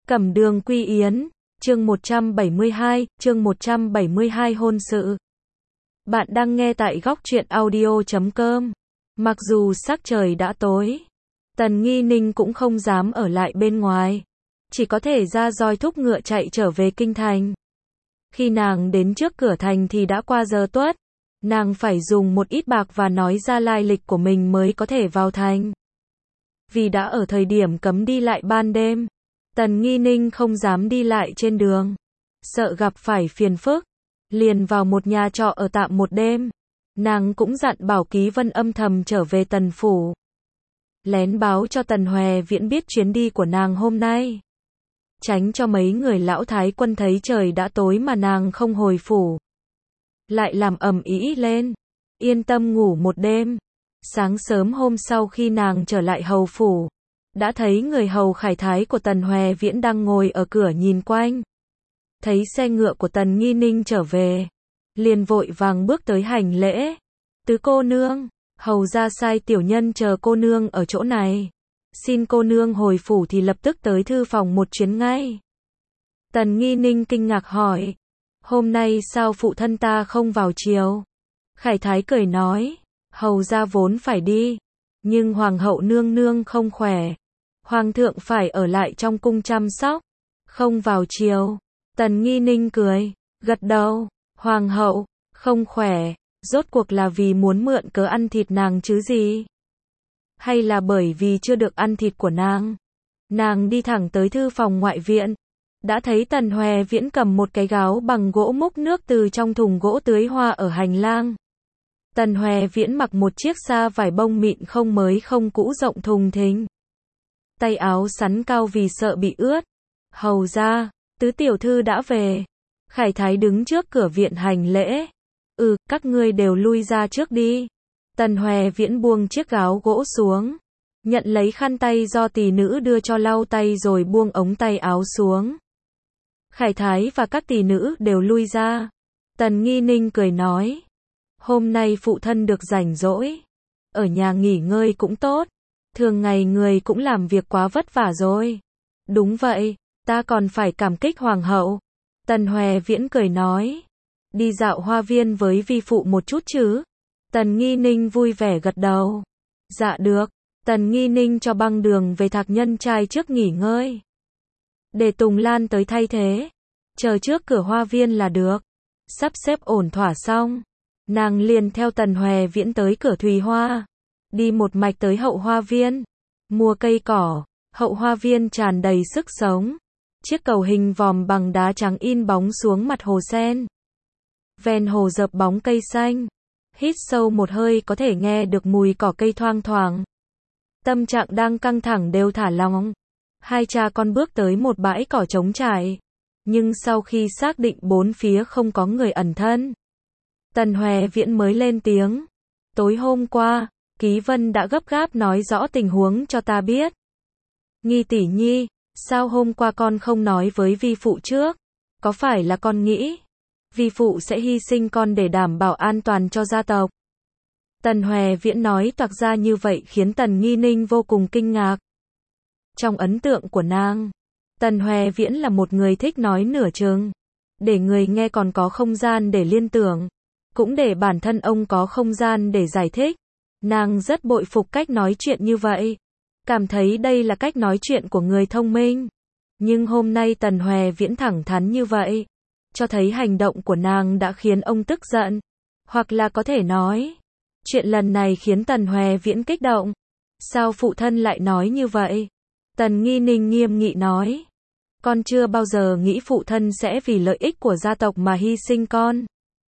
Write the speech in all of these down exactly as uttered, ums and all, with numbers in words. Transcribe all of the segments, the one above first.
Cẩm Đường Quy Yến, chương một trăm bảy mươi hai, chương một trăm bảy mươi hai hôn sự. Bạn đang nghe tại góc truyện audio chấm com. Mặc dù sắc trời đã tối, Tần Nghi Ninh cũng không dám ở lại bên ngoài, chỉ có thể ra roi thúc ngựa chạy trở về kinh thành. Khi nàng đến trước cửa thành thì đã qua giờ tuất, nàng phải dùng một ít bạc và nói ra lai lịch của mình mới có thể vào thành. Vì đã ở thời điểm cấm đi lại ban đêm, Tần Nghi Ninh không dám đi lại trên đường, sợ gặp phải phiền phức, liền vào một nhà trọ ở tạm một đêm. Nàng cũng dặn bảo Ký Vân âm thầm trở về Tần phủ, lén báo cho Tần Hoè Viễn biết chuyến đi của nàng hôm nay, tránh cho mấy người lão thái quân thấy trời đã tối mà nàng không hồi phủ, lại làm ầm ĩ lên. Yên tâm ngủ một đêm. Sáng sớm hôm sau khi nàng trở lại hầu phủ, đã thấy người hầu khải thái của Tần Hoè Viễn đang ngồi ở cửa nhìn quanh. Thấy xe ngựa của Tần Nghi Ninh trở về, liền vội vàng bước tới hành lễ. Tứ cô nương, hầu ra sai tiểu nhân chờ cô nương ở chỗ này, xin cô nương hồi phủ thì lập tức tới thư phòng một chuyến ngay. Tần Nghi Ninh kinh ngạc hỏi, hôm nay sao phụ thân ta không vào chiều? Khải thái cười nói, hầu ra vốn phải đi, nhưng hoàng hậu nương nương không khỏe, hoàng thượng phải ở lại trong cung chăm sóc, không vào chiều. Tần Nghi Ninh cười, gật đầu, hoàng hậu không khỏe, rốt cuộc là vì muốn mượn cớ ăn thịt nàng chứ gì? Hay là bởi vì chưa được ăn thịt của nàng? Nàng đi thẳng tới thư phòng ngoại viện, đã thấy Tần Hoè Viễn cầm một cái gáo bằng gỗ múc nước từ trong thùng gỗ tưới hoa ở hành lang. Tần Hoè Viễn mặc một chiếc sa vải bông mịn không mới không cũ rộng thùng thình, tay áo sắn cao vì sợ bị ướt. Hầu ra, tứ tiểu thư đã về. Khải thái đứng trước cửa viện hành lễ. Ừ, các ngươi đều lui ra trước đi. Tần Hoè Viễn buông chiếc gáo gỗ xuống, nhận lấy khăn tay do tỷ nữ đưa cho lau tay rồi buông ống tay áo xuống. Khải thái và các tỷ nữ đều lui ra. Tần Nghi Ninh cười nói, hôm nay phụ thân được rảnh rỗi, ở nhà nghỉ ngơi cũng tốt, thường ngày người cũng làm việc quá vất vả rồi. Đúng vậy, ta còn phải cảm kích hoàng hậu. Tần Hoè Viễn cười nói, đi dạo hoa viên với vi phụ một chút chứ? Tần Nghi Ninh vui vẻ gật đầu. Dạ được. Tần Nghi Ninh cho băng đường về Thạc Nhân trai trước nghỉ ngơi, để Tùng Lan tới thay thế, chờ trước cửa hoa viên là được. Sắp xếp ổn thỏa xong, nàng liền theo Tần Hoè Viễn tới cửa Thùy Hoa, đi một mạch tới hậu hoa viên, mua cây cỏ. Hậu hoa viên tràn đầy sức sống, chiếc cầu hình vòm bằng đá trắng in bóng xuống mặt hồ sen, ven hồ dợp bóng cây xanh, hít sâu một hơi có thể nghe được mùi cỏ cây thoang thoảng. Tâm trạng đang căng thẳng đều thả lỏng. Hai cha con bước tới một bãi cỏ trống trải, nhưng sau khi xác định bốn phía không có người ẩn thân, Tần Hoè Viễn mới lên tiếng, tối hôm qua, Ký Vân đã gấp gáp nói rõ tình huống cho ta biết. Nghi tỷ nhi, sao hôm qua con không nói với vi phụ trước? Có phải là con nghĩ vi phụ sẽ hy sinh con để đảm bảo an toàn cho gia tộc? Tần Hoè Viễn nói toạc ra như vậy khiến Tần Nghi Ninh vô cùng kinh ngạc. Trong ấn tượng của nàng, Tần Hoè Viễn là một người thích nói nửa chừng, để người nghe còn có không gian để liên tưởng, cũng để bản thân ông có không gian để giải thích. Nàng rất bội phục cách nói chuyện như vậy, cảm thấy đây là cách nói chuyện của người thông minh. Nhưng hôm nay Tần Hoè Viễn thẳng thắn như vậy, cho thấy hành động của nàng đã khiến ông tức giận, hoặc là có thể nói, chuyện lần này khiến Tần Hoè Viễn kích động. Sao phụ thân lại nói như vậy? Tần Nghi Ninh nghiêm nghị nói, con chưa bao giờ nghĩ phụ thân sẽ vì lợi ích của gia tộc mà hy sinh con.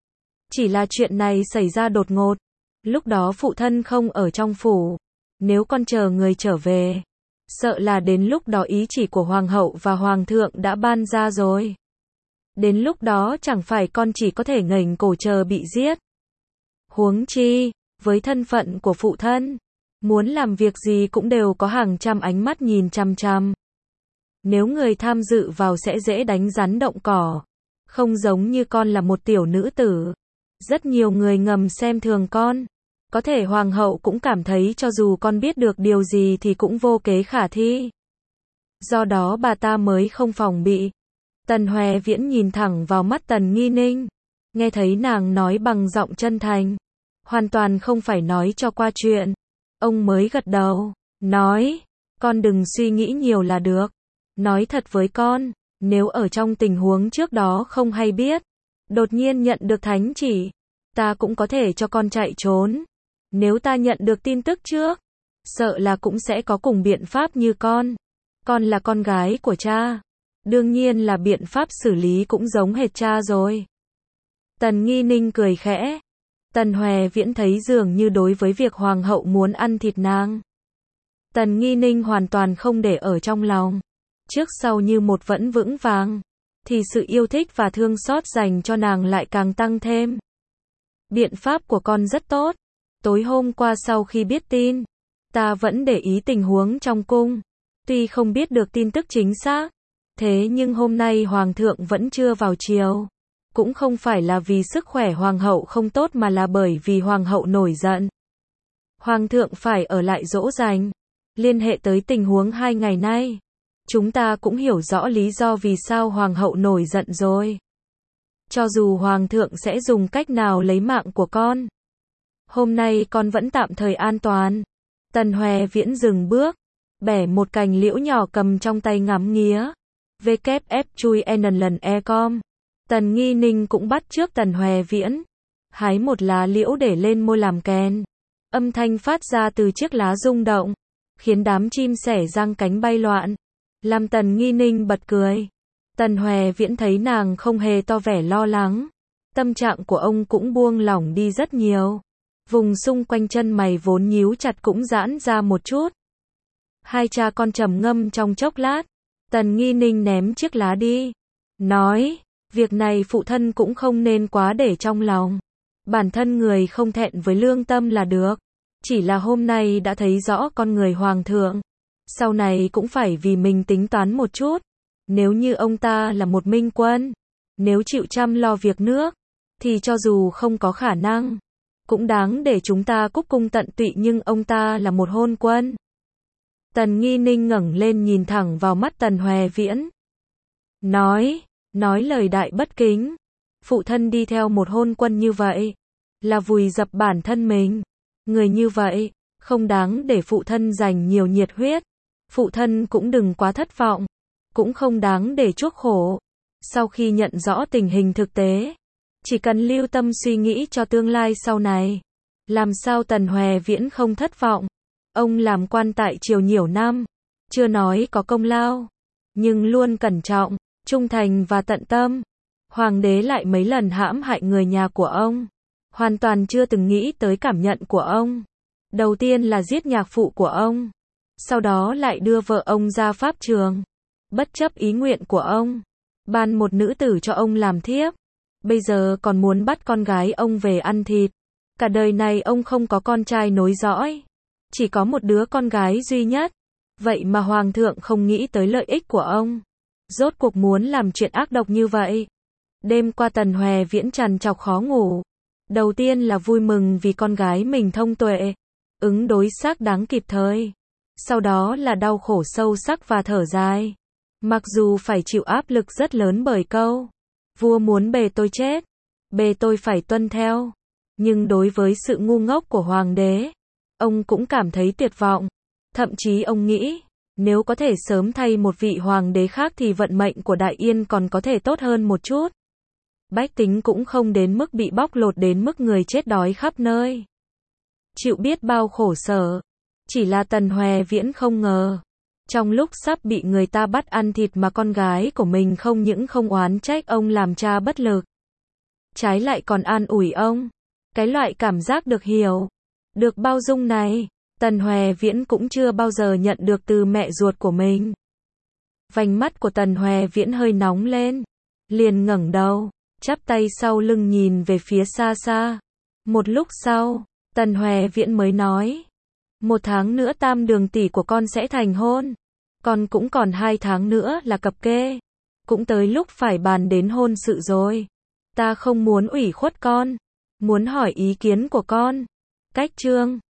Chỉ là chuyện này xảy ra đột ngột, lúc đó phụ thân không ở trong phủ, nếu con chờ người trở về, sợ là đến lúc đó ý chỉ của hoàng hậu và hoàng thượng đã ban ra rồi. Đến lúc đó chẳng phải con chỉ có thể ngẩng cổ chờ bị giết. Huống chi, với thân phận của phụ thân, muốn làm việc gì cũng đều có hàng trăm ánh mắt nhìn chằm chằm. Nếu người tham dự vào sẽ dễ đánh rắn động cỏ, không giống như con là một tiểu nữ tử. Rất nhiều người ngầm xem thường con. Có thể hoàng hậu cũng cảm thấy cho dù con biết được điều gì thì cũng vô kế khả thi. Do đó bà ta mới không phòng bị. Tần Hoè Viễn nhìn thẳng vào mắt Tần Nghi Ninh, nghe thấy nàng nói bằng giọng chân thành, hoàn toàn không phải nói cho qua chuyện. Ông mới gật đầu, nói, con đừng suy nghĩ nhiều là được. Nói thật với con, nếu ở trong tình huống trước đó không hay biết, đột nhiên nhận được thánh chỉ, ta cũng có thể cho con chạy trốn. Nếu ta nhận được tin tức trước, sợ là cũng sẽ có cùng biện pháp như con. Con là con gái của cha, đương nhiên là biện pháp xử lý cũng giống hệt cha rồi. Tần Nghi Ninh cười khẽ. Tần Hoè Viễn thấy dường như đối với việc hoàng hậu muốn ăn thịt nàng, Tần Nghi Ninh hoàn toàn không để ở trong lòng. Trước sau như một vẫn vững vàng, thì sự yêu thích và thương xót dành cho nàng lại càng tăng thêm. Biện pháp của con rất tốt. Tối hôm qua sau khi biết tin, ta vẫn để ý tình huống trong cung. Tuy không biết được tin tức chính xác, thế nhưng hôm nay hoàng thượng vẫn chưa vào triều. Cũng không phải là vì sức khỏe hoàng hậu không tốt mà là bởi vì hoàng hậu nổi giận. Hoàng thượng phải ở lại dỗ dành. Liên hệ tới tình huống hai ngày nay, chúng ta cũng hiểu rõ lý do vì sao hoàng hậu nổi giận rồi. Cho dù hoàng thượng sẽ dùng cách nào lấy mạng của con, hôm nay con vẫn tạm thời an toàn. Tần Hoè Viễn dừng bước, bẻ một cành liễu nhỏ cầm trong tay ngắm nghía. vê kép ép chui en lần e com. Tần Nghi Ninh cũng bắt chước Tần Hoè Viễn, hái một lá liễu để lên môi làm kèn. Âm thanh phát ra từ chiếc lá rung động, khiến đám chim sẻ giang cánh bay loạn, làm Tần Nghi Ninh bật cười. Tần Hoè Viễn thấy nàng không hề to vẻ lo lắng, tâm trạng của ông cũng buông lỏng đi rất nhiều. Vùng xung quanh chân mày vốn nhíu chặt cũng giãn ra một chút. Hai cha con trầm ngâm trong chốc lát, Tần Nghi Ninh ném chiếc lá đi, nói, việc này phụ thân cũng không nên quá để trong lòng. Bản thân người không thẹn với lương tâm là được. Chỉ là hôm nay đã thấy rõ con người hoàng thượng, sau này cũng phải vì mình tính toán một chút. Nếu như ông ta là một minh quân, nếu chịu chăm lo việc nước, thì cho dù không có khả năng, cũng đáng để chúng ta cúc cung tận tụy, nhưng ông ta là một hôn quân. Tần Nghi Ninh ngẩng lên nhìn thẳng vào mắt Tần Hoè Viễn, nói, nói lời đại bất kính. Phụ thân đi theo một hôn quân như vậy, là vùi dập bản thân mình. Người như vậy, không đáng để phụ thân dành nhiều nhiệt huyết. Phụ thân cũng đừng quá thất vọng, cũng không đáng để chuốc khổ. Sau khi nhận rõ tình hình thực tế, chỉ cần lưu tâm suy nghĩ cho tương lai sau này, làm sao Tần Hoè Viễn không thất vọng. Ông làm quan tại triều nhiều năm, chưa nói có công lao, nhưng luôn cẩn trọng, trung thành và tận tâm. Hoàng đế lại mấy lần hãm hại người nhà của ông, hoàn toàn chưa từng nghĩ tới cảm nhận của ông. Đầu tiên là giết nhạc phụ của ông, sau đó lại đưa vợ ông ra pháp trường, bất chấp ý nguyện của ông, ban một nữ tử cho ông làm thiếp. Bây giờ còn muốn bắt con gái ông về ăn thịt. Cả đời này ông không có con trai nối dõi, chỉ có một đứa con gái duy nhất. Vậy mà hoàng thượng không nghĩ tới lợi ích của ông, rốt cuộc muốn làm chuyện ác độc như vậy. Đêm qua Tần Hoè Viễn trằn trọc khó ngủ. Đầu tiên là vui mừng vì con gái mình thông tuệ, ứng đối xác đáng kịp thời. Sau đó là đau khổ sâu sắc và thở dài. Mặc dù phải chịu áp lực rất lớn bởi câu, vua muốn bề tôi chết, bề tôi phải tuân theo. Nhưng đối với sự ngu ngốc của hoàng đế, ông cũng cảm thấy tuyệt vọng. Thậm chí ông nghĩ, nếu có thể sớm thay một vị hoàng đế khác thì vận mệnh của Đại Yên còn có thể tốt hơn một chút. Bách tính cũng không đến mức bị bóc lột đến mức người chết đói khắp nơi, chịu biết bao khổ sở. Chỉ là Tần Hoè Viễn không ngờ, trong lúc sắp bị người ta bắt ăn thịt mà con gái của mình không những không oán trách ông làm cha bất lực, trái lại còn an ủi ông. Cái loại cảm giác được hiểu, được bao dung này, Tần Hoè Viễn cũng chưa bao giờ nhận được từ mẹ ruột của mình. Vành mắt của Tần Hoè Viễn hơi nóng lên, liền ngẩng đầu, chắp tay sau lưng nhìn về phía xa xa. Một lúc sau, Tần Hoè Viễn mới nói, một tháng nữa tam đường tỷ của con sẽ thành hôn, con cũng còn hai tháng nữa là cập kê, cũng tới lúc phải bàn đến hôn sự rồi. Ta không muốn ủy khuất con, muốn hỏi ý kiến của con. Cách chương